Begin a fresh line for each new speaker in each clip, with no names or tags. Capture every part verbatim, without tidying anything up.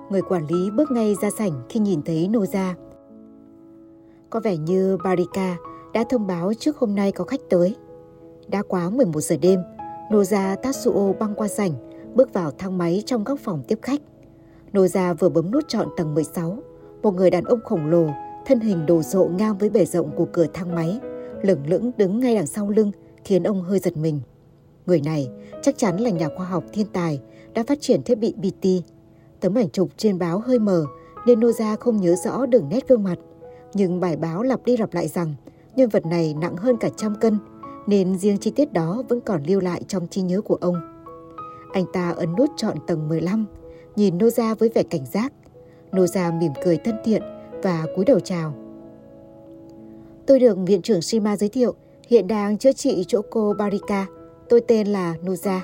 Người quản lý bước ngay ra sảnh khi nhìn thấy Noza. Có vẻ như Barika đã thông báo trước hôm nay có khách tới. Đã quá mười một giờ đêm, Noza Tatsuo băng qua sảnh, bước vào thang máy trong góc phòng tiếp khách. Noza vừa bấm nút chọn tầng mười sáu, một người đàn ông khổng lồ, thân hình đồ sộ ngang với bề rộng của cửa thang máy, lửng lững đứng ngay đằng sau lưng khiến ông hơi giật mình. Người này chắc chắn là nhà khoa học thiên tài đã phát triển thiết bị bê tê. Tấm ảnh chụp trên báo hơi mờ nên Noza không nhớ rõ đường nét gương mặt. Nhưng bài báo lặp đi lặp lại rằng nhân vật này nặng hơn cả trăm cân, nên riêng chi tiết đó vẫn còn lưu lại trong trí nhớ của ông. Anh ta ấn nút chọn tầng mười lăm, nhìn Noza với vẻ cảnh giác. Noza mỉm cười thân thiện và cúi đầu chào. Tôi được viện trưởng Shima giới thiệu, hiện đang chữa trị chỗ cô Barika. Tôi tên là Noza.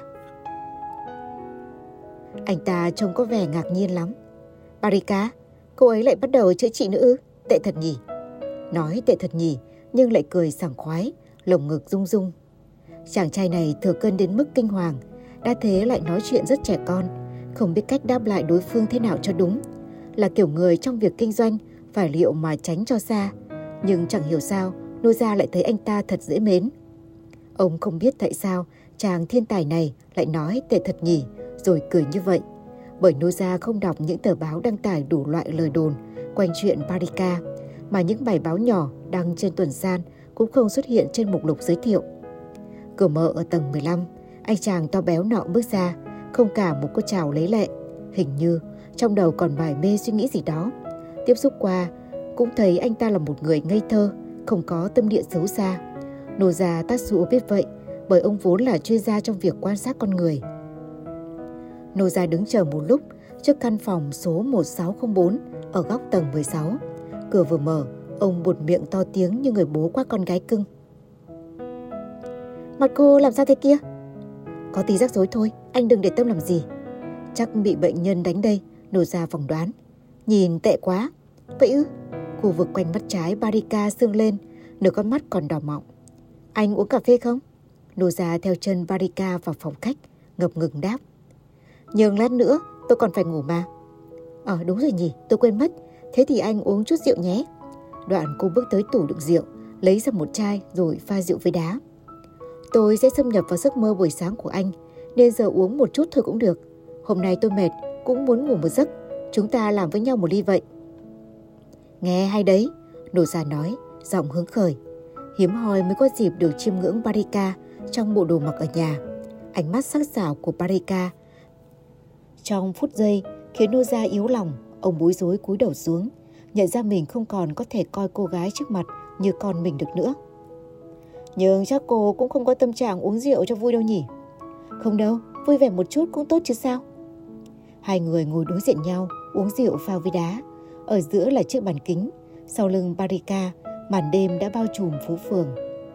Anh ta trông có vẻ ngạc nhiên lắm. Barika, cô ấy lại bắt đầu chữa trị nữa ư? Tệ thật nhỉ? Nói tệ thật nhỉ, nhưng lại cười sảng khoái, lồng ngực rung rung. Chàng trai này thừa cân đến mức kinh hoàng, đã thế lại nói chuyện rất trẻ con, không biết cách đáp lại đối phương thế nào cho đúng. Là kiểu người trong việc kinh doanh phải liệu mà tránh cho xa. Nhưng chẳng hiểu sao Noza lại thấy anh ta thật dễ mến. Ông không biết tại sao chàng thiên tài này lại nói tệ thật nhỉ rồi cười như vậy. Bởi Noza không đọc những tờ báo đăng tải đủ loại lời đồn quanh chuyện Barika, mà những bài báo nhỏ đăng trên tuần san cũng không xuất hiện trên mục lục giới thiệu. Cửa mở ở tầng mười lăm, anh chàng to béo nọ bước ra, không cả một cô chào lấy lệ. Hình như trong đầu còn mải mê suy nghĩ gì đó. Tiếp xúc qua, cũng thấy anh ta là một người ngây thơ, không có tâm địa xấu xa. Noza Tatsuo biết vậy, bởi ông vốn là chuyên gia trong việc quan sát con người. Noza đứng chờ một lúc trước căn phòng số một sáu không bốn ở góc tầng mười sáu. Cửa vừa mở, ông buột miệng to tiếng như người bố quát con gái cưng. Mặt cô làm sao thế kia? Có tí rắc rối thôi, anh đừng để tâm làm gì. Chắc bị bệnh nhân đánh đây, Noza phỏng đoán. Nhìn tệ quá. Vậy ư? Khu vực quanh mắt trái Barika sưng lên, nửa con mắt còn đỏ mọng. Anh uống cà phê không? Noza theo chân Barika vào phòng khách, ngập ngừng đáp. Nhưng lát nữa tôi còn phải ngủ mà. Ờ đúng rồi nhỉ, tôi quên mất. Thế thì anh uống chút rượu nhé. Đoạn cô bước tới tủ đựng rượu, lấy ra một chai rồi pha rượu với đá. Tôi sẽ xâm nhập vào giấc mơ buổi sáng của anh, nên giờ uống một chút thôi cũng được. Hôm nay tôi mệt, cũng muốn ngủ một giấc. Chúng ta làm với nhau một ly vậy. Nghe hay đấy, Noza nói, giọng hứng khởi. Hiếm hoi mới có dịp được chiêm ngưỡng Barika trong bộ đồ mặc ở nhà. Ánh mắt sắc sảo của Barika trong phút giây khiến Noza yếu lòng. Ông bối rối cúi đầu xuống, nhận ra mình không còn có thể coi cô gái trước mặt như con mình được nữa. Nhưng chắc cô cũng không có tâm trạng uống rượu cho vui đâu nhỉ? Không đâu, vui vẻ một chút cũng tốt chứ sao? Hai người ngồi đối diện nhau, uống rượu pha với đá. Ở giữa là chiếc bàn kính, sau lưng Barika, màn đêm đã bao trùm phố phường.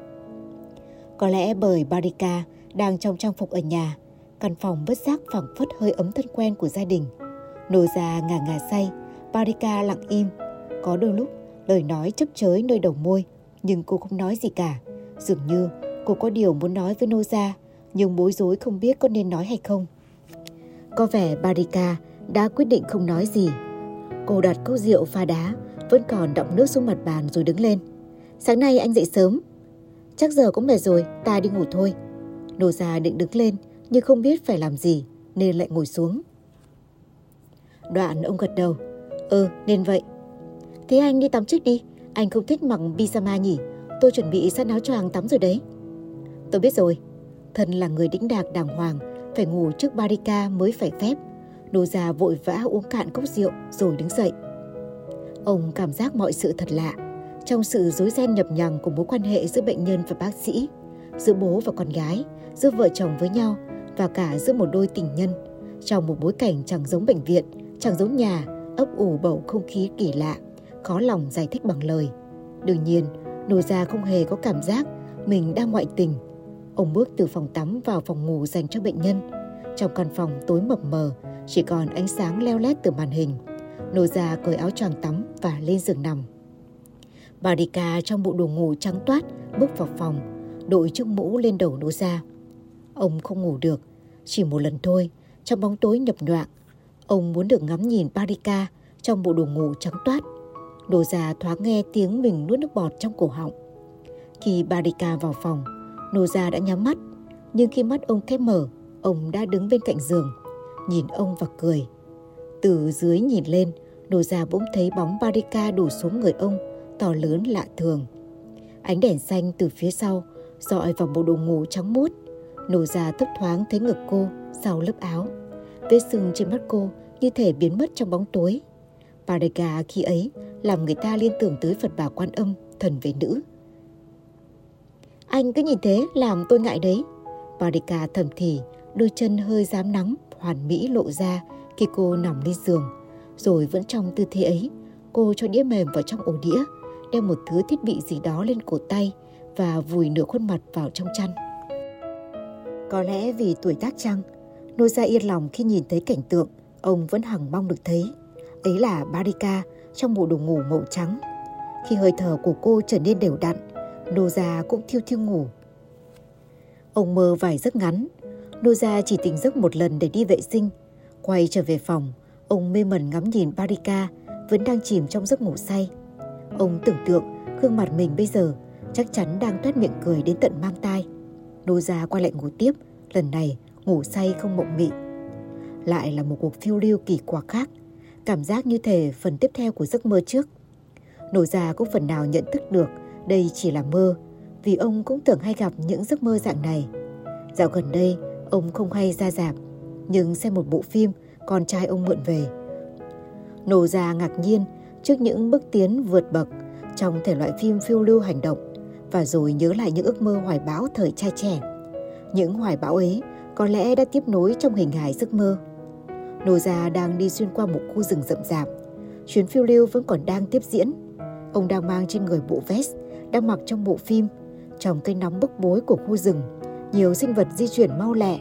Có lẽ bởi Barika đang trong trang phục ở nhà, căn phòng bất giác phảng phất hơi ấm thân quen của gia đình. Noza ngả ngả say, Barika lặng im. Có đôi lúc lời nói chấp chới nơi đầu môi, nhưng cô không nói gì cả. Dường như cô có điều muốn nói với Noza, nhưng bối rối không biết có nên nói hay không. Có vẻ Barika đã quyết định không nói gì. Cô đặt cốc rượu pha đá vẫn còn đọng nước xuống mặt bàn rồi đứng lên. Sáng nay anh dậy sớm. Chắc giờ cũng mệt rồi, ta đi ngủ thôi. Noza định đứng lên nhưng không biết phải làm gì nên lại ngồi xuống. Đoạn ông gật đầu. Ừ, nên vậy. Thế anh đi tắm trước đi. Anh không thích mặc pyjama nhỉ? Tôi chuẩn bị sẵn áo choàng tắm rồi đấy. Tôi biết rồi. Thân là người đĩnh đạc đàng hoàng, phải ngủ trước Barika mới phải phép. Noza vội vã uống cạn cốc rượu rồi đứng dậy. Ông cảm giác mọi sự thật lạ. Trong sự rối ren nhập nhằng của mối quan hệ giữa bệnh nhân và bác sĩ, giữa bố và con gái, giữa vợ chồng với nhau và cả giữa một đôi tình nhân, trong một bối cảnh chẳng giống bệnh viện, chẳng giống nhà, ấp ủ bầu không khí kỳ lạ, khó lòng giải thích bằng lời. Đương nhiên, Noza không hề có cảm giác mình đang ngoại tình. Ông bước từ phòng tắm vào phòng ngủ dành cho bệnh nhân. Trong căn phòng tối mập mờ, chỉ còn ánh sáng leo lét từ màn hình. Noza cởi áo choàng tắm và lên giường nằm. Barika trong bộ đồ ngủ trắng toát bước vào phòng, đội chiếc mũ lên đầu Noza. Ông không ngủ được, chỉ một lần thôi, trong bóng tối nhập nhoạng. Ông muốn được ngắm nhìn Barika trong bộ đồ ngủ trắng toát. Noza thoáng nghe tiếng mình nuốt nước bọt trong cổ họng. Khi Barika vào phòng, Noza đã nhắm mắt, nhưng khi mắt ông khép mở, ông đã đứng bên cạnh giường, nhìn ông và cười. Từ dưới nhìn lên, Noza bỗng thấy bóng Barika đổ xuống người ông, to lớn lạ thường. Ánh đèn xanh từ phía sau dọi vào bộ đồ ngủ trắng muốt. Noza thấp thoáng thấy ngực cô sau lớp áo. Vết sưng trên mắt cô như thể biến mất trong bóng tối. Barika khi ấy làm người ta liên tưởng tới Phật Bà Quan Âm, thần về nữ. Anh cứ nhìn thế làm tôi ngại đấy. Barika thầm thì, đôi chân hơi rám nắng hoàn mỹ lộ ra khi cô nằm lên giường. Rồi vẫn trong tư thế ấy, cô cho đĩa mềm vào trong ổ đĩa, đeo một thứ thiết bị gì đó lên cổ tay và vùi nửa khuôn mặt vào trong chăn. Có lẽ vì tuổi tác chăng, Noza yên lòng khi nhìn thấy cảnh tượng ông vẫn hằng mong được thấy. Ấy là Barika trong bộ đồ ngủ màu trắng. Khi hơi thở của cô trở nên đều đặn, Noza cũng thiêu thiêu ngủ. Ông mơ vài giấc ngắn. Noza chỉ tỉnh giấc một lần để đi vệ sinh. Quay trở về phòng, ông mê mẩn ngắm nhìn Barika vẫn đang chìm trong giấc ngủ say. Ông tưởng tượng gương mặt mình bây giờ chắc chắn đang toét miệng cười đến tận mang tai. Noza quay lại ngủ tiếp, lần này ngủ say không mộng mị. Lại là một cuộc phiêu lưu kỳ quặc khác, cảm giác như thể phần tiếp theo của giấc mơ trước. Noza cũng phần nào nhận thức được đây chỉ là mơ, vì ông cũng tưởng hay gặp những giấc mơ dạng này. Dạo gần đây, ông không hay ra rạp, nhưng xem một bộ phim con trai ông mượn về. Noza ngạc nhiên trước những bước tiến vượt bậc trong thể loại phim phiêu lưu hành động, và rồi nhớ lại những ước mơ hoài bão thời trai trẻ. Những hoài bão ấy có lẽ đã tiếp nối trong hình hài giấc mơ. Noza đang đi xuyên qua một khu rừng rậm rạp. Chuyến phiêu lưu vẫn còn đang tiếp diễn. Ông đang mang trên người bộ vest đang mặc trong bộ phim. Trong cái nóng bức bối của khu rừng, nhiều sinh vật di chuyển mau lẹ.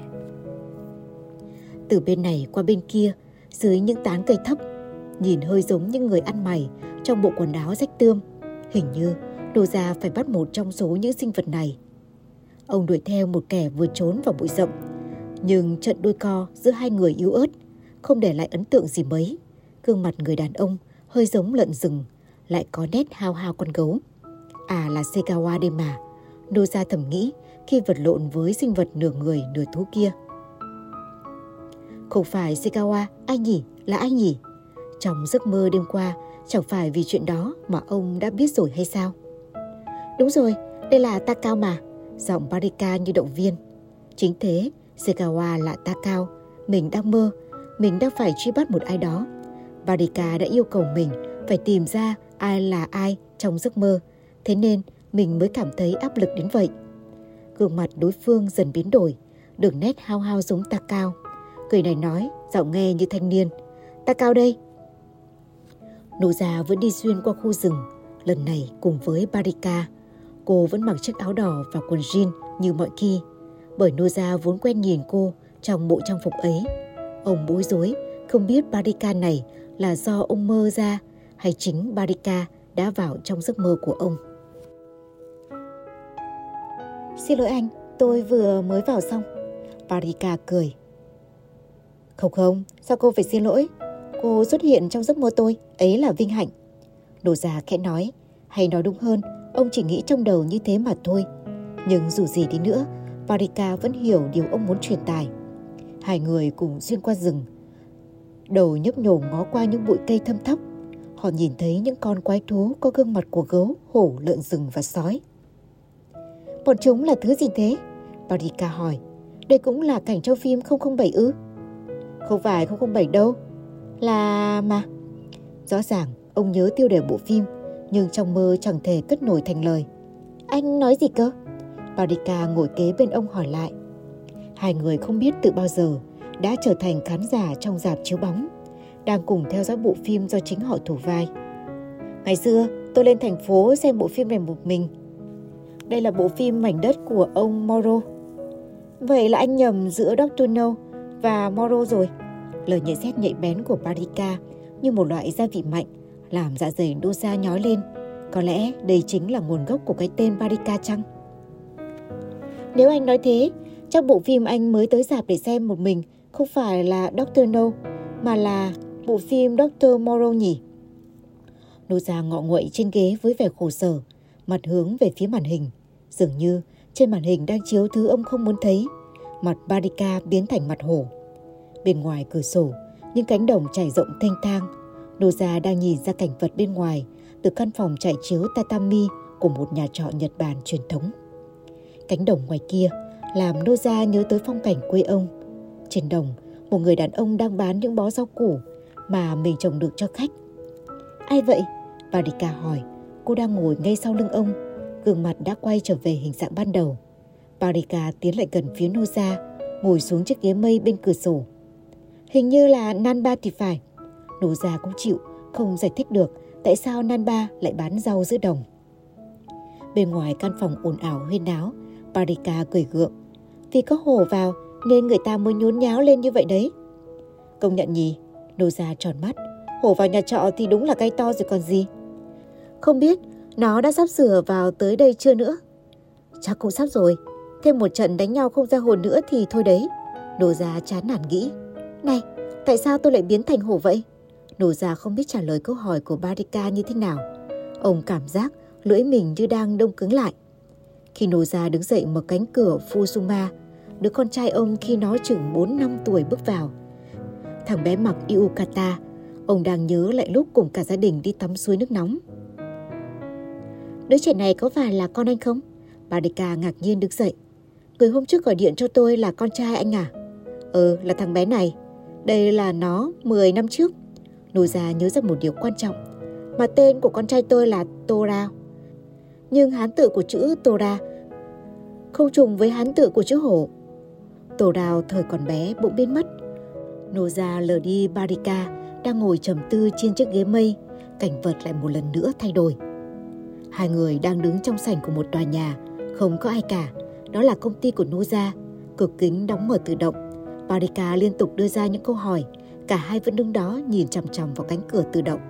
Từ bên này qua bên kia, dưới những tán cây thấp, nhìn hơi giống những người ăn mày trong bộ quần áo rách tươm. Hình như Noza phải bắt một trong số những sinh vật này. Ông đuổi theo một kẻ vừa trốn vào bụi rậm, nhưng trận đôi co giữa hai người yếu ớt không để lại ấn tượng gì mấy. Gương mặt người đàn ông hơi giống lợn rừng, lại có nét hao hao con gấu. À là Segawa đây mà, Noza thầm nghĩ khi vật lộn với sinh vật nửa người nửa thú kia. Không phải Segawa, ai nhỉ? Là ai nhỉ? Trong giấc mơ đêm qua, chẳng phải vì chuyện đó mà ông đã biết rồi hay sao? Đúng rồi, đây là Takao mà. Giọng Barika như động viên. Chính thế, Segawa là Takao. Mình đang mơ, mình đang phải truy bắt một ai đó. Barika đã yêu cầu mình phải tìm ra ai là ai trong giấc mơ, thế nên mình mới cảm thấy áp lực đến vậy. Gương mặt đối phương dần biến đổi, đường nét hao hao giống Takao. Người này nói, giọng nghe như thanh niên. Takao đây. Noza vẫn đi xuyên qua khu rừng, lần này cùng với Barika. Cô vẫn mặc chiếc áo đỏ và quần jean như mọi khi, bởi Noza vốn quen nhìn cô trong bộ trang phục ấy. Ông bối rối, không biết Barika này là do ông mơ ra hay chính Barika đã vào trong giấc mơ của ông. Xin lỗi anh, tôi vừa mới vào xong. Barika cười. Không không, sao cô phải xin lỗi? Cô xuất hiện trong giấc mơ tôi, ấy là vinh hạnh. Noza khẽ nói, hay nói đúng hơn, ông chỉ nghĩ trong đầu như thế mà thôi. Nhưng dù gì đi nữa, Barika vẫn hiểu điều ông muốn truyền tải. Hai người cùng xuyên qua rừng, đầu nhấp nhổ ngó qua những bụi cây thâm thấp. Họ nhìn thấy những con quái thú có gương mặt của gấu, hổ, lợn rừng và sói. Bọn chúng là thứ gì thế? Barika hỏi. Đây cũng là cảnh trong phim không không bảy ư? Không phải không không bảy đâu. Là mà. Rõ ràng ông nhớ tiêu đề bộ phim, nhưng trong mơ chẳng thể cất nổi thành lời. Anh nói gì cơ? Barika ngồi kế bên ông hỏi lại. Hai người không biết từ bao giờ đã trở thành khán giả trong rạp chiếu bóng, đang cùng theo dõi bộ phim do chính họ thủ vai. Ngày xưa tôi lên thành phố xem bộ phim này một mình. Đây là bộ phim Mảnh đất của ông Moro. Vậy là anh nhầm giữa doctor No và Moro rồi. Lời nhận xét nhạy bén của Barika như một loại gia vị mạnh làm dạ dày Noza nhói lên. Có lẽ đây chính là nguồn gốc của cái tên Barika chăng? Nếu anh nói thế, chắc bộ phim anh mới tới rạp để xem một mình không phải là doctor No, mà là bộ phim doctor Moreau nhỉ? Noza ngọ nguậy trên ghế với vẻ khổ sở, mặt hướng về phía màn hình. Dường như trên màn hình đang chiếu thứ ông không muốn thấy. Mặt Barika biến thành mặt hổ. Bên ngoài cửa sổ, những cánh đồng trải rộng thênh thang. Noza đang nhìn ra cảnh vật bên ngoài từ căn phòng trải chiếu tatami của một nhà trọ Nhật Bản truyền thống. Cánh đồng ngoài kia làm Noza nhớ tới phong cảnh quê ông. Trên đồng, một người đàn ông đang bán những bó rau củ mà mình trồng được cho khách. Ai vậy? Barika hỏi. Cô đang ngồi ngay sau lưng ông, gương mặt đã quay trở về hình dạng ban đầu. Barika tiến lại gần phía Noza, ngồi xuống chiếc ghế mây bên cửa sổ. Hình như là Nanba thì phải. Noza cũng chịu, không giải thích được tại sao Nanba lại bán rau giữa đồng. Bên ngoài căn phòng ồn ào huyên náo, Barika cười gượng. Vì có hổ vào nên người ta mới nhốn nháo lên như vậy đấy. Công nhận nhỉ? Noza tròn mắt. Hổ vào nhà trọ thì đúng là cây to rồi còn gì. Không biết nó đã sắp sửa vào tới đây chưa nữa. Chắc cũng sắp rồi. Thêm một trận đánh nhau không ra hồn nữa thì thôi đấy. Noza chán nản nghĩ. Này, tại sao tôi lại biến thành hổ vậy? Noza không biết trả lời câu hỏi của Barika như thế nào. Ông cảm giác lưỡi mình như đang đông cứng lại. Khi Noza đứng dậy mở cánh cửa Fusuma, đứa con trai ông khi nó chừng bốn năm tuổi bước vào. Thằng bé mặc yukata. Ông đang nhớ lại lúc cùng cả gia đình đi tắm suối nước nóng. Đứa trẻ này có phải là con anh không? Barika ngạc nhiên đứng dậy. Người hôm trước gọi điện cho tôi là con trai anh à? Ừ, là thằng bé này. Đây là nó mười năm trước. Noza nhớ ra một điều quan trọng. Mà tên của con trai tôi là Tora. Nhưng hán tự của chữ Tora không trùng với hán tự của chữ hổ. Tora thời còn bé bỗng biến mất. Noza lờ đi Barika đang ngồi trầm tư trên chiếc ghế mây. Cảnh vật lại một lần nữa thay đổi. Hai người đang đứng trong sảnh của một tòa nhà, không có ai cả. Đó là công ty của Noza. Cửa kính đóng mở tự động. Barika liên tục đưa ra những câu hỏi. Cả hai vẫn đứng đó nhìn chằm chằm vào cánh cửa tự động.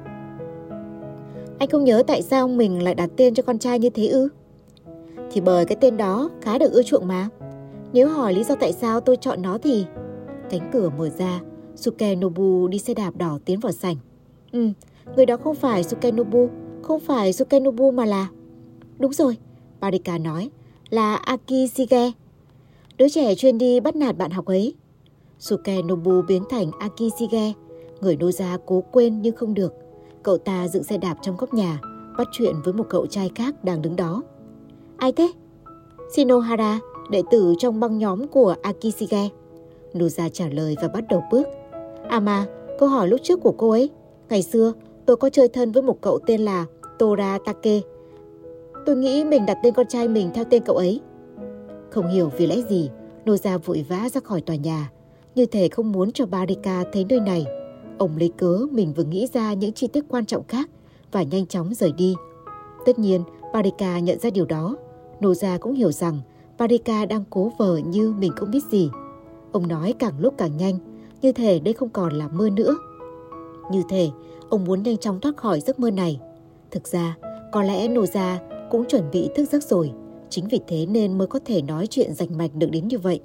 Anh không nhớ tại sao mình lại đặt tên cho con trai như thế ư? Thì bởi cái tên đó khá được ưa chuộng mà. Nếu hỏi lý do tại sao tôi chọn nó thì... Cánh cửa mở ra, Sukenobu đi xe đạp đỏ tiến vào sảnh. Ừ, người đó không phải Sukenobu, không phải Sukenobu mà là... Đúng rồi, Barika nói, là Akishige. Đứa trẻ chuyên đi bắt nạt bạn học ấy. Sukenobu biến thành Akishige. Người Noza cố quên nhưng không được. Cậu ta dựng xe đạp trong góc nhà, bắt chuyện với một cậu trai khác đang đứng đó. Ai thế? Shinohara, đệ tử trong băng nhóm của Akishige. Noza trả lời và bắt đầu bước. À mà, câu hỏi lúc trước của cô ấy. Ngày xưa, tôi có chơi thân với một cậu tên là Tora Take. Tôi nghĩ mình đặt tên con trai mình theo tên cậu ấy. Không hiểu vì lẽ gì, Noza vội vã ra khỏi tòa nhà, như thể không muốn cho Barika thấy nơi này. Ông lấy cớ mình vừa nghĩ ra những chi tiết quan trọng khác và nhanh chóng rời đi. Tất nhiên, Barika nhận ra điều đó. Noza cũng hiểu rằng Barika đang cố vờ như mình không biết gì. Ông nói càng lúc càng nhanh, như thể đây không còn là mơ nữa. Như thể ông muốn nhanh chóng thoát khỏi giấc mơ này. Thực ra, có lẽ Noza cũng chuẩn bị thức giấc rồi. Chính vì thế nên mới có thể nói chuyện rành mạch được đến như vậy.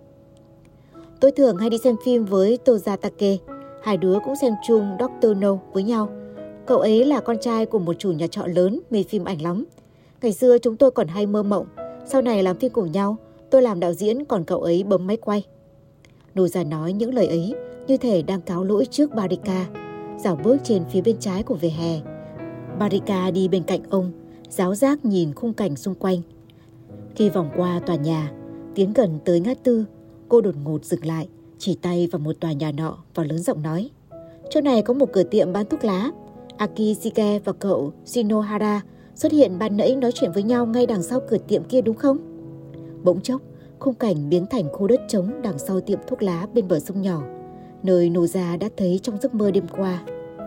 Tôi thường hay đi xem phim với Tozatake. Hai đứa cũng xem chung doctor No với nhau. Cậu ấy là con trai của một chủ nhà trọ lớn, mê phim ảnh lắm. Ngày xưa chúng tôi còn hay mơ mộng. Sau này làm phim cùng nhau, tôi làm đạo diễn còn cậu ấy bấm máy quay. Noza nói những lời ấy như thể đang cáo lỗi trước Barika. Dạo bước trên phía bên trái của vỉa hè. Barika đi bên cạnh ông, giáo giác nhìn khung cảnh xung quanh. Khi vòng qua tòa nhà, tiến gần tới ngã tư, cô đột ngột dừng lại, chỉ tay vào một tòa nhà nọ và lớn giọng nói. Chỗ này có một cửa tiệm bán thuốc lá. Akishige và cậu Shinohara xuất hiện ban nãy nói chuyện với nhau ngay đằng sau cửa tiệm kia đúng không? Bỗng chốc, khung cảnh biến thành khu đất trống đằng sau tiệm thuốc lá bên bờ sông nhỏ, nơi Noza đã thấy trong giấc mơ đêm qua.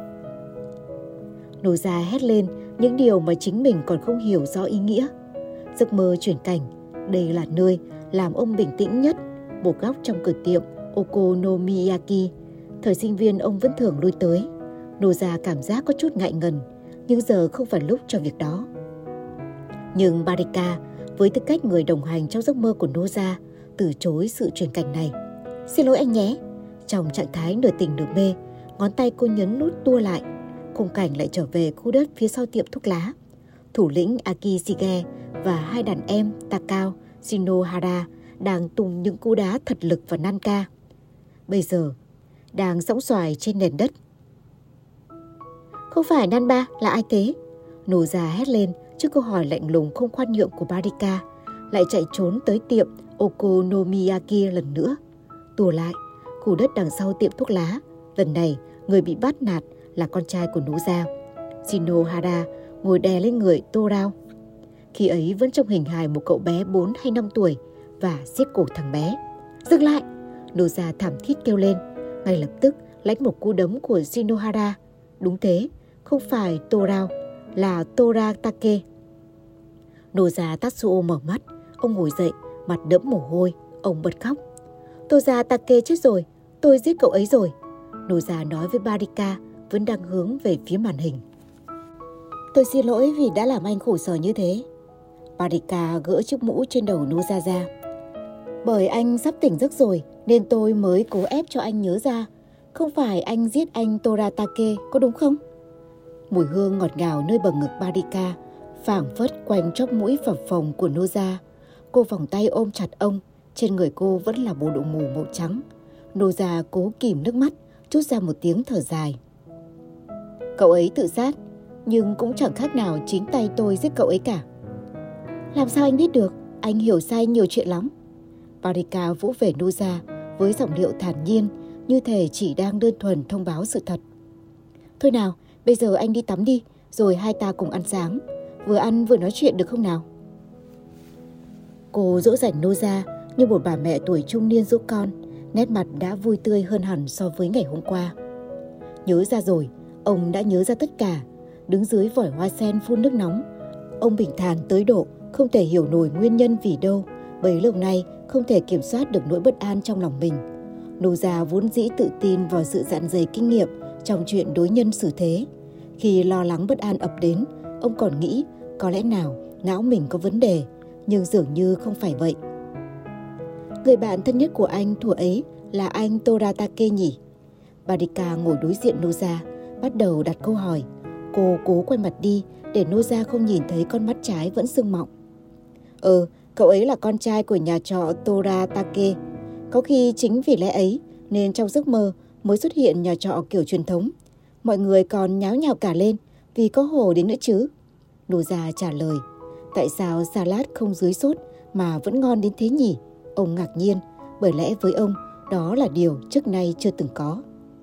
Noza hét lên những điều mà chính mình còn không hiểu rõ ý nghĩa. Giấc mơ chuyển cảnh, đây là nơi làm ông bình tĩnh nhất, một góc trong cửa tiệm Okonomiyaki. Thời sinh viên ông vẫn thường lui tới. Noza cảm giác có chút ngại ngần, nhưng giờ không phải lúc cho việc đó. Nhưng Barika, với tư cách người đồng hành trong giấc mơ của Noza, từ chối sự chuyển cảnh này. Xin lỗi anh nhé. Trong trạng thái nửa tỉnh nửa mê, Ngón tay cô nhấn nút tua lại. Khung cảnh lại trở về khu đất phía sau tiệm thuốc lá. Thủ lĩnh Akishige và hai đàn em Takao, Shinohara đang tung những cú đá thật lực vào Nanka. Bây giờ, đang sõng xoài trên nền đất. Không phải Nanba, là ai thế? Noza hét lên trước câu hỏi lạnh lùng không khoan nhượng của Barika, lại chạy trốn tới tiệm Okonomiyaki lần nữa. Tua lại, khu đất đằng sau tiệm thuốc lá. Lần này, người bị bắt nạt là con trai của Noza. Shinohara ngồi đè lên người Torao. Khi ấy vẫn trong hình hài một cậu bé bốn hay năm tuổi và siết cổ thằng bé. Dừng lại! Noza thảm thiết kêu lên. Ngay lập tức lãnh một cú đấm của Shinohara. Đúng thế, không phải Torao, là Toratake. Noza Tatsuo mở mắt. Ông ngồi dậy, mặt đẫm mồ hôi. Ông bật khóc. Toratake chết rồi, tôi giết cậu ấy rồi. Noza nói với Barika, vẫn đang hướng về phía màn hình. Tôi xin lỗi vì đã làm anh khổ sở như thế. Barika gỡ chiếc mũ trên đầu Noza ra. Bởi anh sắp tỉnh giấc rồi nên tôi mới cố ép cho anh nhớ ra. Không phải anh giết anh Toratake, có đúng không? Mùi hương ngọt ngào nơi bờ ngực Barika phảng phất quanh chóp mũi phập phồng của Noza. Cô vòng tay ôm chặt ông. Trên người cô vẫn là bộ đồ mù màu trắng. Noza cố kìm nước mắt, trút ra một tiếng thở dài. Cậu ấy tự sát, nhưng cũng chẳng khác nào chính tay tôi giết cậu ấy cả. Làm sao anh biết được? Anh hiểu sai nhiều chuyện lắm. Barika vỗ về Noza với giọng điệu thản nhiên, như thể chỉ đang đơn thuần thông báo sự thật. Thôi nào, bây giờ anh đi tắm đi, rồi hai ta cùng ăn sáng. Vừa ăn vừa nói chuyện được không nào? Cô dỗ dành Noza như một bà mẹ tuổi trung niên dỗ con, nét mặt đã vui tươi hơn hẳn so với ngày hôm qua. Nhớ ra rồi, ông đã nhớ ra tất cả. Đứng dưới vòi hoa sen phun nước nóng, ông bình thản tới độ không thể hiểu nổi nguyên nhân vì đâu, bấy lâu nay không thể kiểm soát được nỗi bất an trong lòng mình. Noza vốn dĩ tự tin vào sự dạn dày kinh nghiệm trong chuyện đối nhân xử thế. Khi lo lắng bất an ập đến, ông còn nghĩ có lẽ nào não mình có vấn đề, nhưng dường như không phải vậy. Người bạn thân nhất của anh thuở ấy là anh Toratake nhỉ? Barika ngồi đối diện Noza, bắt đầu đặt câu hỏi. Cô cố quay mặt đi để Noza không nhìn thấy con mắt trái vẫn sưng mọng. Ừ, cậu ấy là con trai của nhà trọ Toratake. Có khi chính vì lẽ ấy nên trong giấc mơ mới xuất hiện nhà trọ kiểu truyền thống. Mọi người còn nháo nhào cả lên vì có hổ đến nữa chứ. Noza trả lời. Tại sao salad không dưới sốt mà vẫn ngon đến thế nhỉ? Ông ngạc nhiên, bởi lẽ với ông đó là điều trước nay chưa từng có.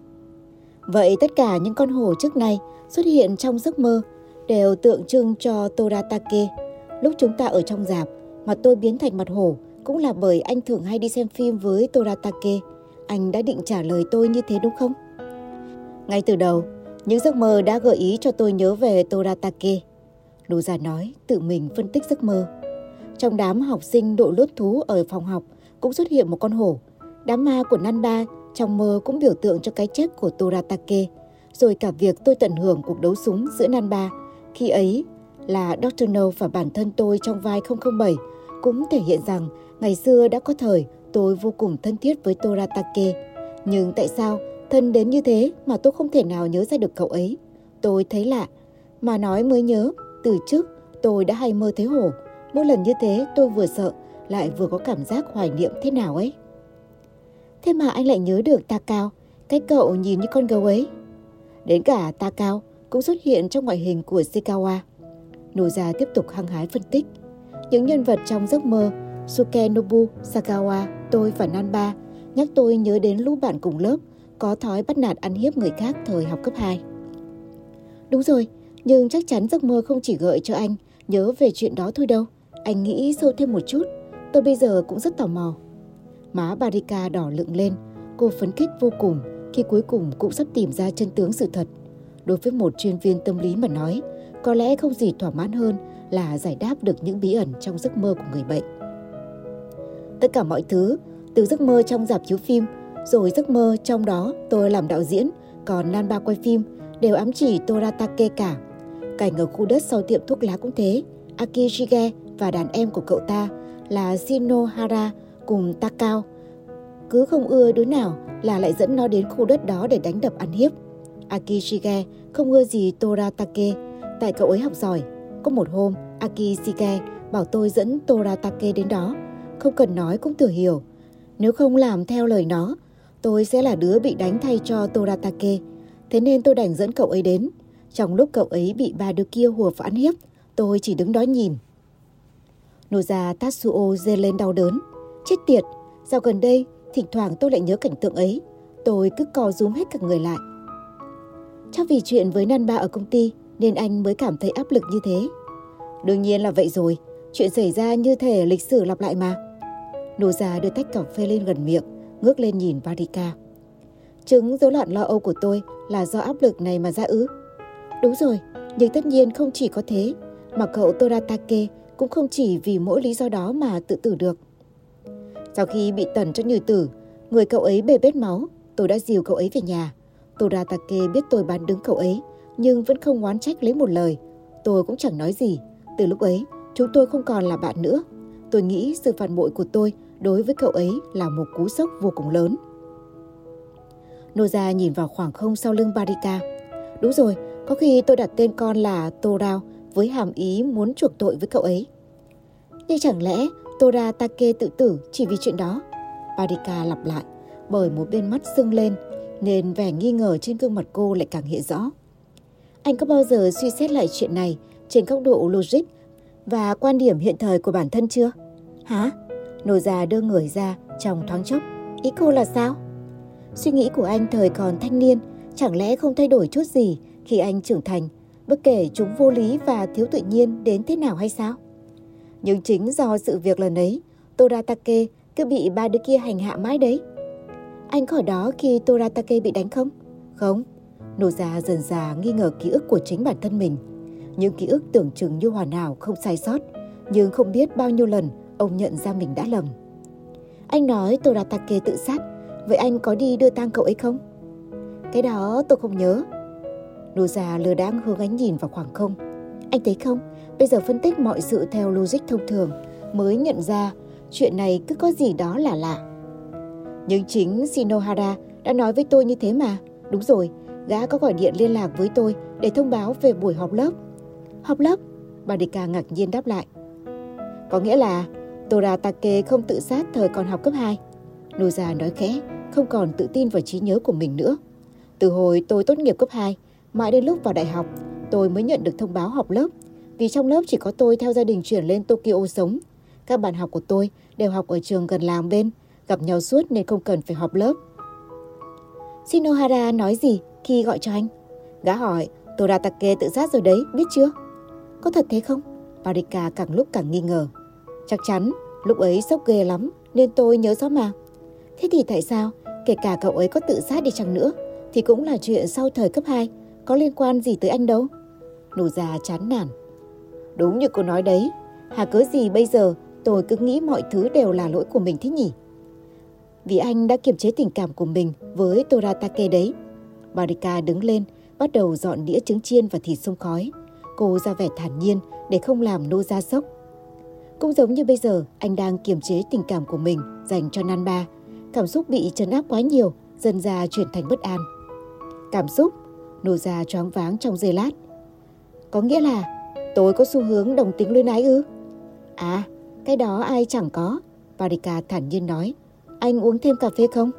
Vậy tất cả những con hổ trước nay xuất hiện trong giấc mơ đều tượng trưng cho Toratake. Lúc chúng ta ở trong rạp, mặt tôi biến thành mặt hổ cũng là bởi anh thường hay đi xem phim với Toratake. Anh đã định trả lời tôi như thế đúng không? Ngay từ đầu, những giấc mơ đã gợi ý cho tôi nhớ về Toratake. Noza nói, tự mình phân tích giấc mơ. Trong đám học sinh đội lốt thú ở phòng học cũng xuất hiện một con hổ. Đám ma của Nanba trong mơ cũng biểu tượng cho cái chết của Toratake. Rồi cả việc tôi tận hưởng cuộc đấu súng giữa Nanba, khi ấy là doctor No và bản thân tôi trong vai không không bảy, cũng thể hiện rằng ngày xưa đã có thời tôi vô cùng thân thiết với Toratake. Nhưng tại sao thân đến như thế mà tôi không thể nào nhớ ra được cậu ấy? Tôi thấy lạ, mà nói mới nhớ, từ trước tôi đã hay mơ thấy hổ. Mỗi lần như thế tôi vừa sợ lại vừa có cảm giác hoài niệm thế nào ấy. Thế mà anh lại nhớ được Takao, cái cậu nhìn như con gấu ấy. Đến cả Takao cũng xuất hiện trong ngoại hình của Seikawa. Noza tiếp tục hăng hái phân tích. Những nhân vật trong giấc mơ Sukenobu, Sakawa, tôi và Nanba nhắc tôi nhớ đến lũ bạn cùng lớp có thói bắt nạt ăn hiếp người khác thời học cấp hai. Đúng rồi, nhưng chắc chắn giấc mơ không chỉ gợi cho anh nhớ về chuyện đó thôi đâu. Anh nghĩ sâu thêm một chút, tôi bây giờ cũng rất tò mò. Má Barika đỏ lựng lên, cô phấn khích vô cùng khi cuối cùng cũng sắp tìm ra chân tướng sự thật. Đối với một chuyên viên tâm lý mà nói, có lẽ không gì thỏa mãn hơn là giải đáp được những bí ẩn trong giấc mơ của người bệnh. Tất cả mọi thứ, từ giấc mơ trong rạp chiếu phim, rồi giấc mơ trong đó tôi làm đạo diễn, còn Nanba quay phim, đều ám chỉ Toratake cả. Cảnh ở khu đất sau tiệm thuốc lá cũng thế. Akishige và đàn em của cậu ta là Shinohara cùng Takao cứ không ưa đứa nào là lại dẫn nó đến khu đất đó để đánh đập ăn hiếp. Akishige không ưa gì Toratake, tại cậu ấy học giỏi. Có một hôm, Akishige bảo tôi dẫn Toratake đến đó. Không cần nói cũng tự hiểu. Nếu không làm theo lời nó, tôi sẽ là đứa bị đánh thay cho Toratake. Thế nên tôi đành dẫn cậu ấy đến. Trong lúc cậu ấy bị ba đứa kia hùa và ăn hiếp, tôi chỉ đứng đó nhìn. Noza Tatsuo rên lên đau đớn. Chết tiệt, dạo gần đây, thỉnh thoảng tôi lại nhớ cảnh tượng ấy. Tôi cứ co rúm hết cả người lại. Chắc vì chuyện với Nanba ở công ty nên anh mới cảm thấy áp lực như thế. Đương nhiên là vậy rồi, chuyện xảy ra như thể lịch sử lặp lại mà. Noza đưa tách cà phê lên gần miệng, ngước lên nhìn Marika. Chứng rối loạn lo âu của tôi là do áp lực này mà ra ư? Đúng rồi, nhưng tất nhiên không chỉ có thế, mà cậu Toratake cũng không chỉ vì mỗi lý do đó mà tự tử được. Sau khi bị tẩn cho nhừ tử, người cậu ấy bê bết máu, tôi đã dìu cậu ấy về nhà. Toratake biết tôi bán đứng cậu ấy, nhưng vẫn không oán trách lấy một lời. Tôi cũng chẳng nói gì. Từ lúc ấy, chúng tôi không còn là bạn nữa. Tôi nghĩ sự phản bội của tôi đối với cậu ấy là một cú sốc vô cùng lớn. Noza nhìn vào khoảng không sau lưng Marika. Đúng rồi, có khi tôi đặt tên con là Torao với hàm ý muốn chuộc tội với cậu ấy. Nhưng chẳng lẽ Toratake tự tử chỉ vì chuyện đó? Marika lặp lại, bởi một bên mắt sưng lên, nên vẻ nghi ngờ trên gương mặt cô lại càng hiện rõ. Anh có bao giờ suy xét lại chuyện này trên góc độ logic và quan điểm hiện thời của bản thân chưa? Hả? Noza đưa người ra trong thoáng chốc. Ý cô là sao? Suy nghĩ của anh thời còn thanh niên chẳng lẽ không thay đổi chút gì khi anh trưởng thành, bất kể chúng vô lý và thiếu tự nhiên đến thế nào hay sao? Nhưng chính do sự việc lần ấy, Toratake cứ bị ba đứa kia hành hạ mãi đấy. Anh có ở đó khi Toratake bị đánh không? Không. Noza dần dà nghi ngờ ký ức của chính bản thân mình. Những ký ức tưởng chừng như hoàn hảo không sai sót, nhưng không biết bao nhiêu lần ông nhận ra mình đã lầm. Anh nói Toratake tự sát, vậy anh có đi đưa tang cậu ấy không? Cái đó tôi không nhớ. Noza lơ đãng hướng ánh nhìn vào khoảng không. Anh thấy không, bây giờ phân tích mọi sự theo logic thông thường mới nhận ra chuyện này cứ có gì đó là lạ. Nhưng chính Shinohara đã nói với tôi như thế mà. Đúng rồi, gã có gọi điện liên lạc với tôi để thông báo về buổi họp lớp. Họp lớp? Marika ngạc nhiên đáp lại. Có nghĩa là Toratake không tự sát thời còn học cấp hai. Noza nói khẽ, không còn tự tin vào trí nhớ của mình nữa. Từ hồi tôi tốt nghiệp cấp hai, mãi đến lúc vào đại học, tôi mới nhận được thông báo họp lớp. Vì trong lớp chỉ có tôi theo gia đình chuyển lên Tokyo sống. Các bạn học của tôi đều học ở trường gần làng bên, gặp nhau suốt nên không cần phải họp lớp. Shinohara nói gì khi gọi cho anh? Gã hỏi, Toratake tự sát rồi đấy, biết chưa? Có thật thế không? Marika càng lúc càng nghi ngờ. Chắc chắn, lúc ấy sốc ghê lắm nên tôi nhớ rõ mà. Thế thì tại sao, kể cả cậu ấy có tự sát đi chăng nữa, thì cũng là chuyện sau thời cấp hai, có liên quan gì tới anh đâu? Noza chán nản. Đúng như cô nói đấy, hà cớ gì bây giờ tôi cứ nghĩ mọi thứ đều là lỗi của mình thế nhỉ? Vì anh đã kiềm chế tình cảm của mình với Toratake đấy. Marika đứng lên, bắt đầu dọn đĩa trứng chiên và thịt xông khói. Cô ra vẻ thản nhiên để không làm Noza sốc. Cũng giống như bây giờ, anh đang kiềm chế tình cảm của mình dành cho Nanba. Cảm xúc bị trấn áp quá nhiều, dần ra chuyển thành bất an. Cảm xúc? Noza choáng váng trong giây lát. Có nghĩa là tôi có xu hướng đồng tính luyến ái ư? À, cái đó ai chẳng có. Marika thản nhiên nói. Anh uống thêm cà phê không?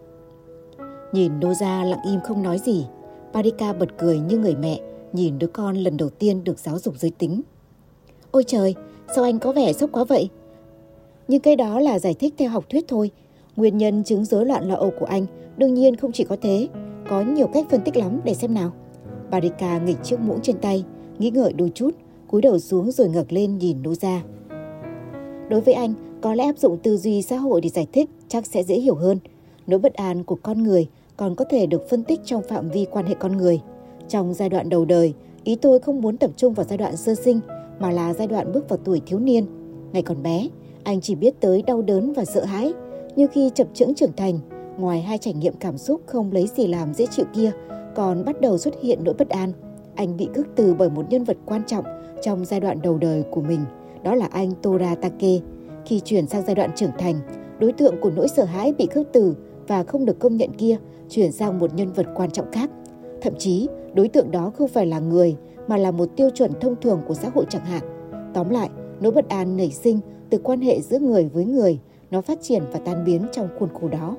Nhìn Noza lặng im không nói gì, Marika bật cười như người mẹ nhìn đứa con lần đầu tiên được giáo dục giới tính. Ôi trời, sao anh có vẻ sốc quá vậy? Nhưng cái đó là giải thích theo học thuyết thôi. Nguyên nhân chứng rối loạn lo âu của anh đương nhiên không chỉ có thế. Có nhiều cách phân tích lắm, để xem nào. Marika nghịch chiếc muỗng trên tay, nghĩ ngợi đôi chút, cúi đầu xuống rồi ngẩng lên nhìn Noza. Đối với anh, có lẽ áp dụng tư duy xã hội để giải thích chắc sẽ dễ hiểu hơn. Nỗi bất an của con người còn có thể được phân tích trong phạm vi quan hệ con người. Trong giai đoạn đầu đời, ý tôi không muốn tập trung vào giai đoạn sơ sinh, mà là giai đoạn bước vào tuổi thiếu niên. Ngày còn bé, anh chỉ biết tới đau đớn và sợ hãi. Nhưng khi chập chững trưởng thành, ngoài hai trải nghiệm cảm xúc không lấy gì làm dễ chịu kia, còn bắt đầu xuất hiện nỗi bất an. Anh bị khước từ bởi một nhân vật quan trọng trong giai đoạn đầu đời của mình, đó là anh Toratake. Khi chuyển sang giai đoạn trưởng thành, đối tượng của nỗi sợ hãi bị khước từ và không được công nhận kia chuyển sang một nhân vật quan trọng khác. Thậm chí, đối tượng đó không phải là người mà là một tiêu chuẩn thông thường của xã hội chẳng hạn. Tóm lại, nỗi bất an nảy sinh từ quan hệ giữa người với người, nó phát triển và tan biến trong khuôn khổ đó.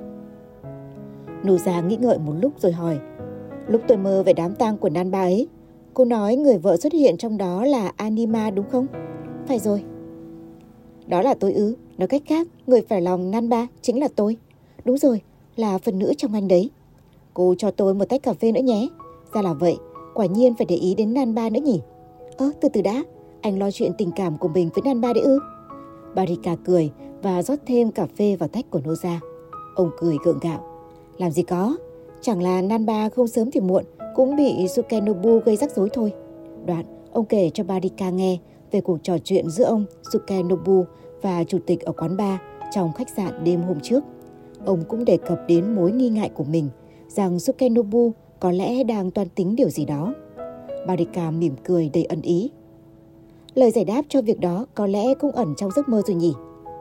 Noza nghĩ ngợi một lúc rồi hỏi, lúc tôi mơ về đám tang của Nanba ấy, cô nói người vợ xuất hiện trong đó là Anima đúng không? Phải rồi. Đó là tôi ư? Nói cách khác, người phải lòng Nanba chính là tôi. Đúng rồi, là phần nữ trong anh đấy. Cô cho tôi một tách cà phê nữa nhé. Ra là vậy, quả nhiên phải để ý đến Nanba nữa nhỉ? Ơ, từ từ đã, anh lo chuyện tình cảm của mình với Nanba đấy ư? Barika cười và rót thêm cà phê vào tách của Noza. Ông cười gượng gạo. Làm gì có, chẳng là Nanba không sớm thì muộn cũng bị Sukenobu gây rắc rối thôi. Đoạn, ông kể cho Barika nghe về cuộc trò chuyện giữa ông Sukenobu và chủ tịch ở quán bar trong khách sạn đêm hôm trước. Ông cũng đề cập đến mối nghi ngại của mình rằng Sukenobu có lẽ đang toan tính điều gì đó. Barika mỉm cười đầy ẩn ý. Lời giải đáp cho việc đó có lẽ cũng ẩn trong giấc mơ rồi nhỉ?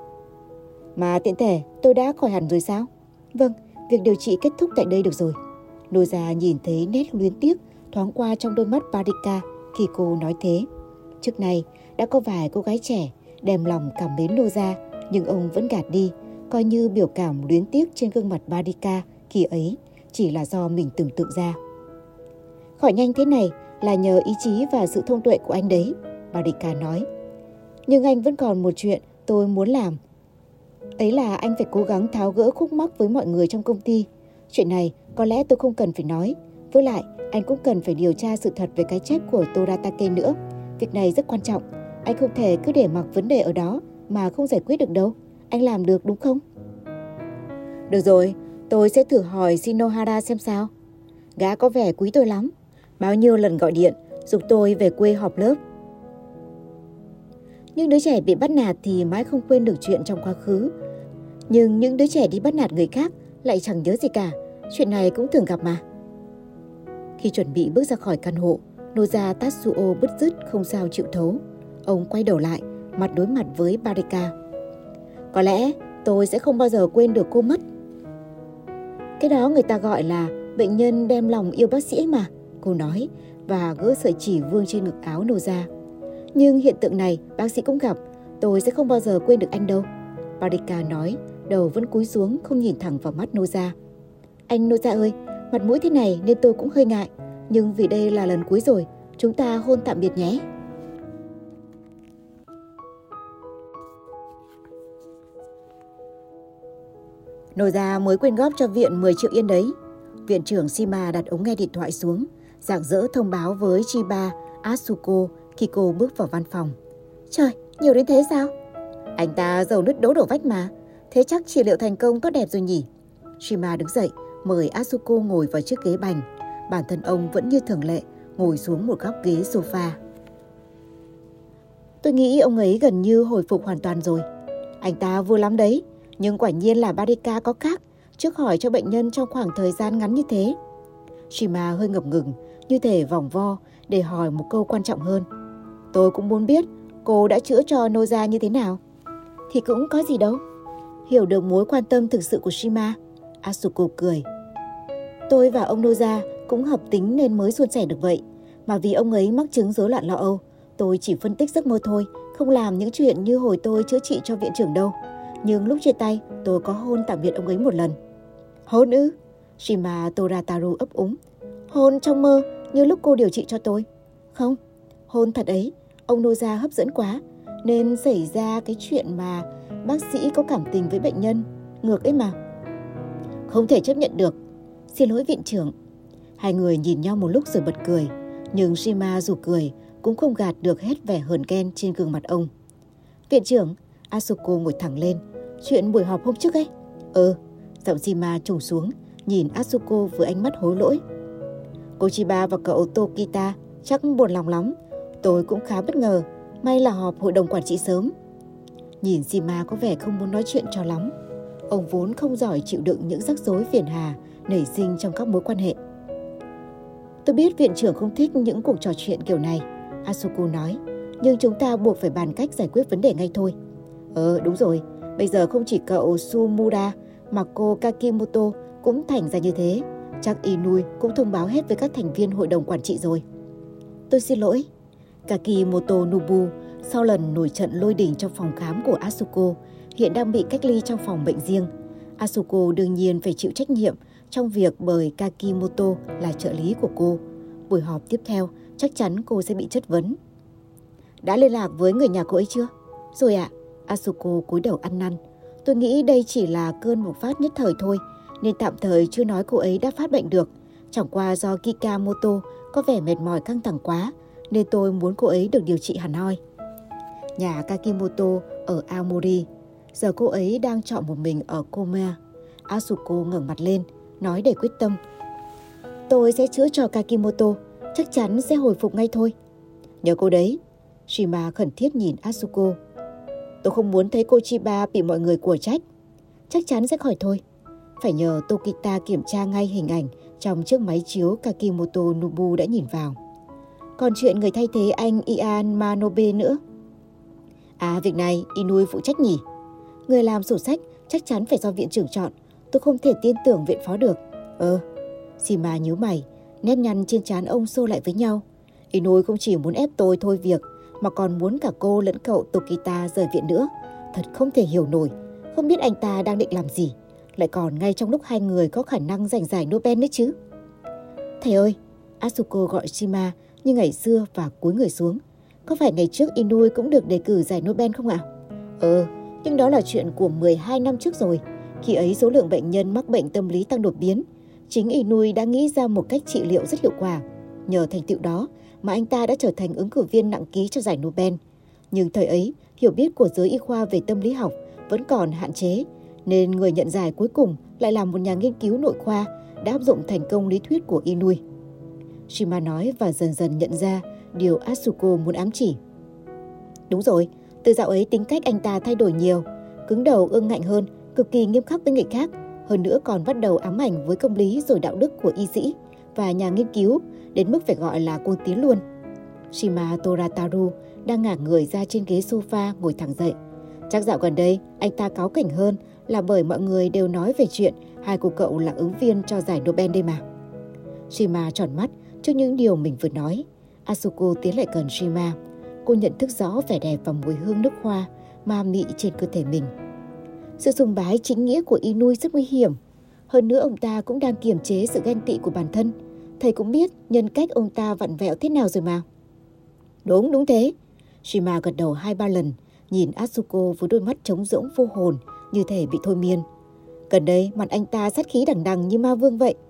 Mà tiện thể tôi đã khỏi hẳn rồi sao? Vâng, việc điều trị kết thúc tại đây được rồi. Noza nhìn thấy nét luyến tiếc thoáng qua trong đôi mắt Barika khi cô nói thế. Trước này đã có vài cô gái trẻ đem lòng cảm mến Noza, nhưng ông vẫn gạt đi, coi như biểu cảm luyến tiếc trên gương mặt Barika khi ấy chỉ là do mình tưởng tượng ra. Khỏi nhanh thế này là nhờ ý chí và sự thông tuệ của anh đấy, Barika nói. Nhưng anh vẫn còn một chuyện tôi muốn làm. Ấy là anh phải cố gắng tháo gỡ khúc mắc với mọi người trong công ty. Chuyện này có lẽ tôi không cần phải nói. Với lại, anh cũng cần phải điều tra sự thật về cái chết của Toratake nữa. Việc này rất quan trọng. Anh không thể cứ để mặc vấn đề ở đó mà không giải quyết được đâu. Anh làm được đúng không? Được rồi, tôi sẽ thử hỏi Shinohara xem sao. Gã có vẻ quý tôi lắm. Bao nhiêu lần gọi điện, giục tôi về quê họp lớp. Những đứa trẻ bị bắt nạt thì mãi không quên được chuyện trong quá khứ. Nhưng những đứa trẻ đi bắt nạt người khác lại chẳng nhớ gì cả. Chuyện này cũng thường gặp mà. Khi chuẩn bị bước ra khỏi căn hộ, Noza Tatsuo bứt rứt không sao chịu thấu. Ông quay đầu lại, mặt đối mặt với Barika. Có lẽ tôi sẽ không bao giờ quên được cô mất. Cái đó người ta gọi là bệnh nhân đem lòng yêu bác sĩ mà, cô nói và gỡ sợi chỉ vương trên ngực áo Noza. Nhưng hiện tượng này bác sĩ cũng gặp, tôi sẽ không bao giờ quên được anh đâu. Barika nói, đầu vẫn cúi xuống không nhìn thẳng vào mắt Noza. Anh Noza ơi, mặt mũi thế này nên tôi cũng hơi ngại. Nhưng vì đây là lần cuối rồi, chúng ta hôn tạm biệt nhé. Noza mới quyên góp cho viện mười triệu yên đấy. Viện trưởng Shima đặt ống nghe điện thoại xuống, rạng rỡ thông báo với Chiba Asuko khi cô bước vào văn phòng. Trời, nhiều đến thế sao? Anh ta giàu nứt đố đổ vách mà. Thế chắc trị liệu thành công tốt đẹp rồi nhỉ? Shima đứng dậy, mời Asuko ngồi vào chiếc ghế bành. Bản thân ông vẫn như thường lệ, ngồi xuống một góc ghế sofa. Tôi nghĩ ông ấy gần như hồi phục hoàn toàn rồi. Anh ta vui lắm đấy, nhưng quả nhiên là Barika có khác, trước hỏi cho bệnh nhân trong khoảng thời gian ngắn như thế. Shima hơi ngập ngừng, như thể vòng vo để hỏi một câu quan trọng hơn. Tôi cũng muốn biết cô đã chữa cho Noza như thế nào. Thì cũng có gì đâu. Hiểu được mối quan tâm thực sự của Shima, Asuko cười. Tôi và ông Noza cũng hợp tính nên mới suôn sẻ được vậy. Mà vì ông ấy mắc chứng rối loạn lo âu, tôi chỉ phân tích giấc mơ thôi, không làm những chuyện như hồi tôi chữa trị cho viện trưởng đâu. Nhưng lúc chia tay, tôi có hôn tạm biệt ông ấy một lần. Hôn ư? Shima Torataro ấp úng. Hôn trong mơ như lúc cô điều trị cho tôi. Không, hôn thật ấy. Ông Noza hấp dẫn quá, nên xảy ra cái chuyện mà bác sĩ có cảm tình với bệnh nhân. Ngược ấy mà. Không thể chấp nhận được. Xin lỗi viện trưởng. Hai người nhìn nhau một lúc rồi bật cười. Nhưng Shima dù cười cũng không gạt được hết vẻ hờn ghen trên gương mặt ông. Viện trưởng, Asuko ngồi thẳng lên. Chuyện buổi họp hôm trước ấy. Ừ, giọng Shima trùng xuống, nhìn Asuko với ánh mắt hối lỗi. Cô Chiba và cậu Tokita chắc buồn lòng lắm. Tôi cũng khá bất ngờ. May là họp hội đồng quản trị sớm. Nhìn Shima có vẻ không muốn nói chuyện cho lắm. Ông vốn không giỏi chịu đựng những rắc rối phiền hà nảy sinh trong các mối quan hệ. Tôi biết viện trưởng không thích những cuộc trò chuyện kiểu này, Asuko nói. Nhưng chúng ta buộc phải bàn cách giải quyết vấn đề ngay thôi. Ờ đúng rồi, bây giờ không chỉ cậu Sumura mà cô Kakimoto cũng thành ra như thế. Chắc Inui cũng thông báo hết với các thành viên hội đồng quản trị rồi. Tôi xin lỗi. Kakimoto Nobu sau lần nổi trận lôi đình trong phòng khám của Asuko hiện đang bị cách ly trong phòng bệnh riêng. Asuko đương nhiên phải chịu trách nhiệm trong việc bởi Kakimoto là trợ lý của cô. Buổi họp tiếp theo chắc chắn cô sẽ bị chất vấn. Đã liên lạc với người nhà cô ấy chưa? Rồi ạ. Asuko cúi đầu ăn năn. Tôi nghĩ đây chỉ là cơn bộc phát nhất thời thôi, nên tạm thời chưa nói cô ấy đã phát bệnh được. Chẳng qua do Kikamoto có vẻ mệt mỏi căng thẳng quá, nên tôi muốn cô ấy được điều trị hẳn hoi. Nhà Kakimoto ở Aomori. Giờ cô ấy đang trọ một mình ở Koma. Asuko ngẩng mặt lên, nói để quyết tâm. Tôi sẽ chữa cho Kakimoto, chắc chắn sẽ hồi phục ngay thôi. Nhớ cô đấy. Shima khẩn thiết nhìn Asuko. Tôi không muốn thấy cô Chiba bị mọi người của trách. Chắc chắn sẽ khỏi thôi. Phải nhờ Tokita kiểm tra ngay hình ảnh trong chiếc máy chiếu Kakimoto Nobu đã nhìn vào. Còn chuyện người thay thế anh Ian Manobe nữa. À, việc này Inui phụ trách nhỉ? Người làm sổ sách chắc chắn phải do viện trưởng chọn. Tôi không thể tin tưởng viện phó được. Ờ, Shima nhíu mày, nét nhăn trên trán ông xô lại với nhau. Inui không chỉ muốn ép tôi thôi việc, mà còn muốn cả cô lẫn cậu Tokita rời viện nữa. Thật không thể hiểu nổi. Không biết anh ta đang định làm gì, lại còn ngay trong lúc hai người có khả năng giành giải Nobel nữa chứ. Thầy ơi, Asuko gọi Shima như ngày xưa và cúi người xuống. Có phải ngày trước Inui cũng được đề cử giải Nobel không ạ? Ờ, nhưng đó là chuyện của mười hai năm trước rồi. Khi ấy số lượng bệnh nhân mắc bệnh tâm lý tăng đột biến. Chính Inui đã nghĩ ra một cách trị liệu rất hiệu quả. Nhờ thành tựu đó mà anh ta đã trở thành ứng cử viên nặng ký cho giải Nobel. Nhưng thời ấy, hiểu biết của giới y khoa về tâm lý học vẫn còn hạn chế, nên người nhận giải cuối cùng lại là một nhà nghiên cứu nội khoa đã áp dụng thành công lý thuyết của Inui. Shima nói và dần dần nhận ra điều Asuko muốn ám chỉ. Đúng rồi, từ dạo ấy tính cách anh ta thay đổi nhiều, cứng đầu ương ngạnh hơn, cực kỳ nghiêm khắc với người khác, hơn nữa còn bắt đầu ám ảnh với công lý rồi đạo đức của y sĩ và nhà nghiên cứu, đến mức phải gọi là cô tiến luôn. Shima Torataru đang ngả người ra trên ghế sofa ngồi thẳng dậy. Chắc dạo gần đây anh ta cáu kỉnh hơn là bởi mọi người đều nói về chuyện hai cô cậu là ứng viên cho giải Nobel đây mà. Shima tròn mắt trước những điều mình vừa nói. Asuko tiến lại gần Shima. Cô nhận thức rõ vẻ đẹp và mùi hương nước hoa ma mị trên cơ thể mình. Sự sùng bái chính nghĩa của Inui rất nguy hiểm. Hơn nữa ông ta cũng đang kiềm chế sự ghen tị của bản thân. Thầy cũng biết nhân cách ông ta vặn vẹo thế nào rồi mà. Đúng, đúng thế. Shima gật đầu hai ba lần, nhìn Asuko với đôi mắt trống rỗng vô hồn như thể bị thôi miên. Gần đây mặt anh ta sát khí đằng đằng như ma vương vậy.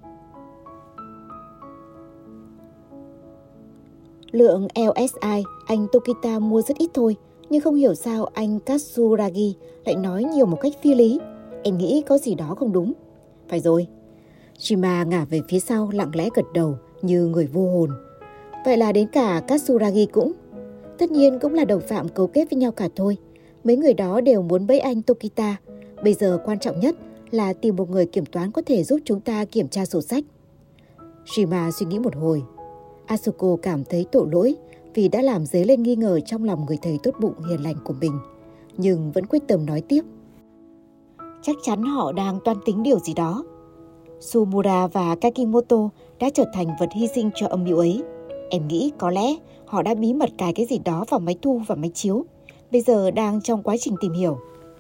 Lượng lờ ét i anh Tokita mua rất ít thôi, nhưng không hiểu sao anh Katsuragi lại nói nhiều một cách phi lý. Em nghĩ có gì đó không đúng. Phải rồi. Shima ngả về phía sau lặng lẽ gật đầu như người vô hồn. Vậy là đến cả Katsuragi cũng. Tất nhiên cũng là đồng phạm cấu kết với nhau cả thôi. Mấy người đó đều muốn bẫy anh Tokita. Bây giờ quan trọng nhất là tìm một người kiểm toán có thể giúp chúng ta kiểm tra sổ sách. Shima suy nghĩ một hồi. Asuko cảm thấy tội lỗi vì đã làm dấy lên nghi ngờ trong lòng người thầy tốt bụng hiền lành của mình, nhưng vẫn quyết tâm nói tiếp. Chắc chắn họ đang toan tính điều gì đó. Sumura và Kakimoto đã trở thành vật hy sinh cho âm mưu ấy. Em nghĩ có lẽ họ đã bí mật cài cái gì đó vào máy thu và máy chiếu. Bây giờ đang trong quá trình tìm hiểu.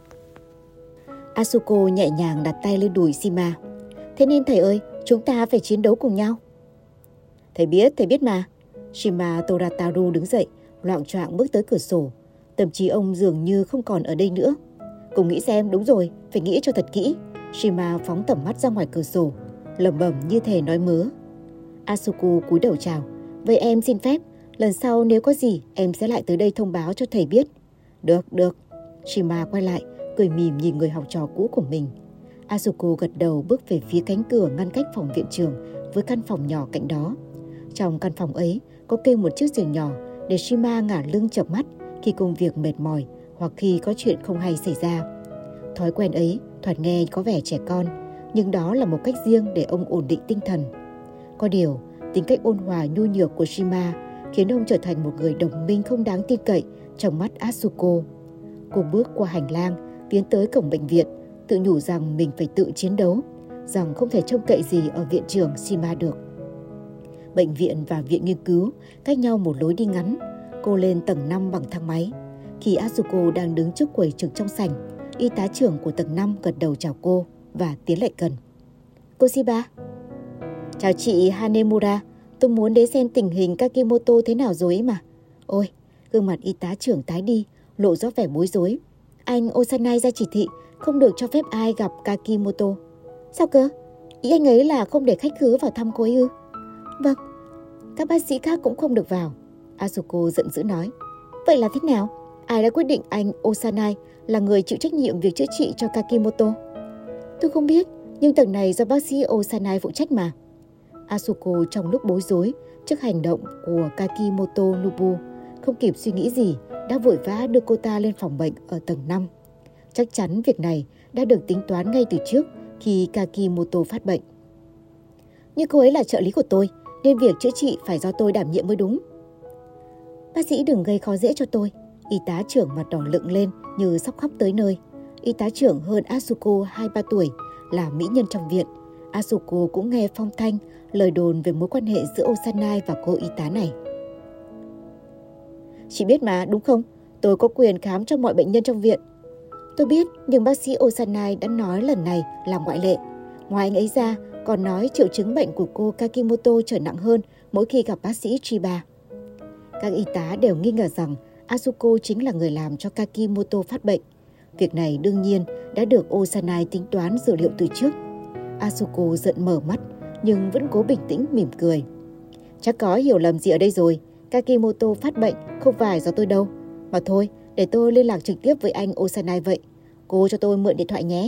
Asuko nhẹ nhàng đặt tay lên đùi Shima. Thế nên thầy ơi, chúng ta phải chiến đấu cùng nhau. Thầy biết, thầy biết mà. Shima Torataru đứng dậy, loạng choạng bước tới cửa sổ. Tâm trí ông dường như không còn ở đây nữa. Cùng nghĩ xem, đúng rồi, phải nghĩ cho thật kỹ. Shima phóng tầm mắt ra ngoài cửa sổ, lẩm bẩm như thể nói mớ. Asuko cúi đầu chào. Vậy em xin phép, lần sau nếu có gì em sẽ lại tới đây thông báo cho thầy biết. Được, được. Shima quay lại, cười mỉm nhìn người học trò cũ của mình. Asuko gật đầu bước về phía cánh cửa ngăn cách phòng viện trưởng với căn phòng nhỏ cạnh đó. Trong căn phòng ấy có kê một chiếc giường nhỏ để Shima ngả lưng chợp mắt khi công việc mệt mỏi hoặc khi có chuyện không hay xảy ra. Thói quen ấy thoạt nghe có vẻ trẻ con, nhưng đó là một cách riêng để ông ổn định tinh thần. Có điều, tính cách ôn hòa nhu nhược của Shima khiến ông trở thành một người đồng minh không đáng tin cậy trong mắt Asuko. Cô bước qua hành lang, tiến tới cổng bệnh viện, tự nhủ rằng mình phải tự chiến đấu, rằng không thể trông cậy gì ở viện trưởng Shima được. Bệnh viện và viện nghiên cứu cách nhau một lối đi ngắn. Cô lên tầng năm bằng thang máy. Khi Asuko đang đứng trước quầy trực trong sảnh, y tá trưởng của tầng năm gật đầu chào cô và tiến lại gần. Cô Shiba. Chào chị Hanemura, tôi muốn đến xem tình hình Kakimoto thế nào rồi ấy mà. Ôi, gương mặt y tá trưởng tái đi, lộ rõ vẻ bối rối. Anh Osanai ra chỉ thị không được cho phép ai gặp Kakimoto. Sao cơ? Ý anh ấy là không để khách khứa vào thăm cô ấy ư? Vâng, các bác sĩ khác cũng không được vào. Asuko giận dữ nói. Vậy là thế nào? Ai đã quyết định anh Osanai là người chịu trách nhiệm việc chữa trị cho Kakimoto? Tôi không biết, nhưng tầng này do bác sĩ Osanai phụ trách mà. Asuko trong lúc bối rối trước hành động của Kakimoto Nobu, không kịp suy nghĩ gì, đã vội vã đưa cô ta lên phòng bệnh ở tầng năm. Chắc chắn việc này đã được tính toán ngay từ trước khi Kakimoto phát bệnh. Nhưng cô ấy là trợ lý của tôi, nên việc chữa trị phải do tôi đảm nhiệm mới đúng. Bác sĩ đừng gây khó dễ cho tôi. Y tá trưởng mặt đỏ lựng lên như sắp khóc tới nơi. Y tá trưởng hơn Asuko hai ba tuổi, là mỹ nhân trong viện. Asuko cũng nghe phong thanh lời đồn về mối quan hệ giữa Osanai và cô y tá này. Chị biết mà, đúng không? Tôi có quyền khám cho mọi bệnh nhân trong viện. Tôi biết, nhưng bác sĩ Osanai đã nói lần này là ngoại lệ. Ngoài anh ấy ra, còn nói triệu chứng bệnh của cô Kakimoto trở nặng hơn mỗi khi gặp bác sĩ Chiba. Các y tá đều nghi ngờ rằng Asuko chính là người làm cho Kakimoto phát bệnh. Việc này đương nhiên đã được Osanai tính toán dự liệu từ trước. Asuko giận mở mắt nhưng vẫn cố bình tĩnh mỉm cười. Chắc có hiểu lầm gì ở đây rồi. Kakimoto phát bệnh không phải do tôi đâu. Mà thôi, để tôi liên lạc trực tiếp với anh Osanai vậy. Cô cho tôi mượn điện thoại nhé.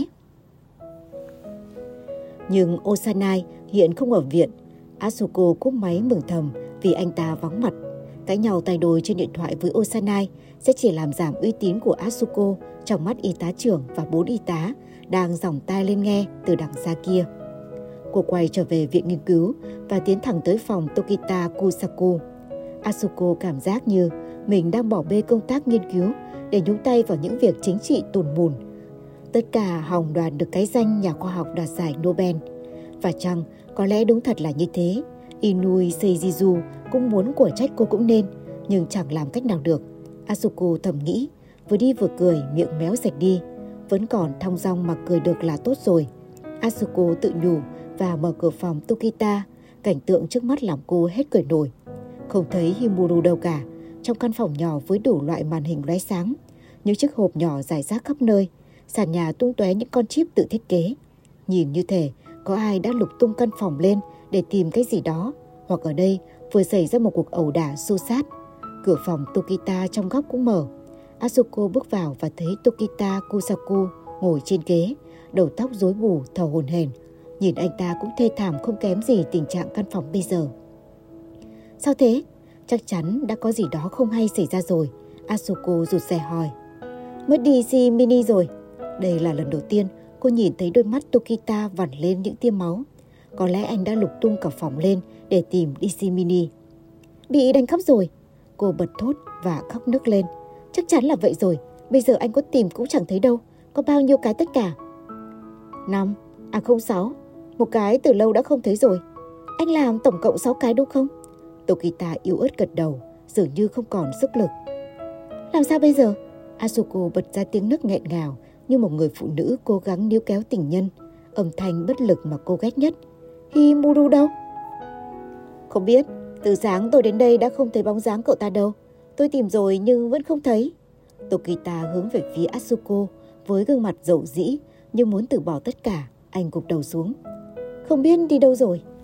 Nhưng Osanai hiện không ở viện. Asuko cúp máy mừng thầm vì anh ta vắng mặt. Cãi nhau tay đôi trên điện thoại với Osanai sẽ chỉ làm giảm uy tín của Asuko trong mắt y tá trưởng và bốn y tá đang giỏng tai lên nghe từ đằng xa kia. Cô quay trở về viện nghiên cứu và tiến thẳng tới phòng Tokita Kusaku. Asuko cảm giác như mình đang bỏ bê công tác nghiên cứu để nhúng tay vào những việc chính trị tùn mùn. Tất cả hòng đoạt được cái danh nhà khoa học đoạt giải Nobel. Và chăng có lẽ đúng thật là như thế. Inui Seijizu cũng muốn của trách cô cũng nên, nhưng chẳng làm cách nào được. Asuko thầm nghĩ, vừa đi vừa cười, miệng méo sạch đi. Vẫn còn thong dong mà cười được là tốt rồi. Asuko tự nhủ và mở cửa phòng Tokita. Cảnh tượng trước mắt làm cô hết cười nổi. Không thấy Himuru đâu cả. Trong căn phòng nhỏ với đủ loại màn hình lóe sáng, những chiếc hộp nhỏ rải rác khắp nơi, sàn nhà tung tóe những con chip tự thiết kế. Nhìn như thể có ai đã lục tung căn phòng lên để tìm cái gì đó, hoặc ở đây vừa xảy ra một cuộc ẩu đả xô xát. Cửa phòng Tokita trong góc cũng mở. Asuko bước vào và thấy Tokita Kusaku ngồi trên ghế, đầu tóc rối bù, thở hổn hển. Nhìn anh ta cũng thê thảm không kém gì tình trạng căn phòng bây giờ. Sao thế? Chắc chắn đã có gì đó không hay xảy ra rồi. Asuko rụt rè hỏi. Mất đi si mini rồi. Đây là lần đầu tiên cô nhìn thấy đôi mắt Tokita vằn lên những tia máu. Có lẽ anh đã lục tung cả phòng lên để tìm đê xê Mini. Bị đánh cắp rồi. Cô bật thốt và khóc nức lên. Chắc chắn là vậy rồi. Bây giờ anh có tìm cũng chẳng thấy đâu. Có bao nhiêu cái tất cả? Năm, à không sáu. Một cái từ lâu đã không thấy rồi. Anh làm tổng cộng sáu cái đúng không? Tokita yếu ớt gật đầu, dường như không còn sức lực. Làm sao bây giờ? Asuko bật ra tiếng nức nghẹn ngào như một người phụ nữ cố gắng níu kéo tình nhân. Âm thanh bất lực mà cô ghét nhất. Himuru đâu? Không biết, từ sáng tôi đến đây đã không thấy bóng dáng cậu ta đâu. Tôi tìm rồi nhưng vẫn không thấy. Tokita hướng về phía Asuko với gương mặt dầu dĩ như muốn từ bỏ tất cả. Anh gục đầu xuống. Không biết đi đâu rồi.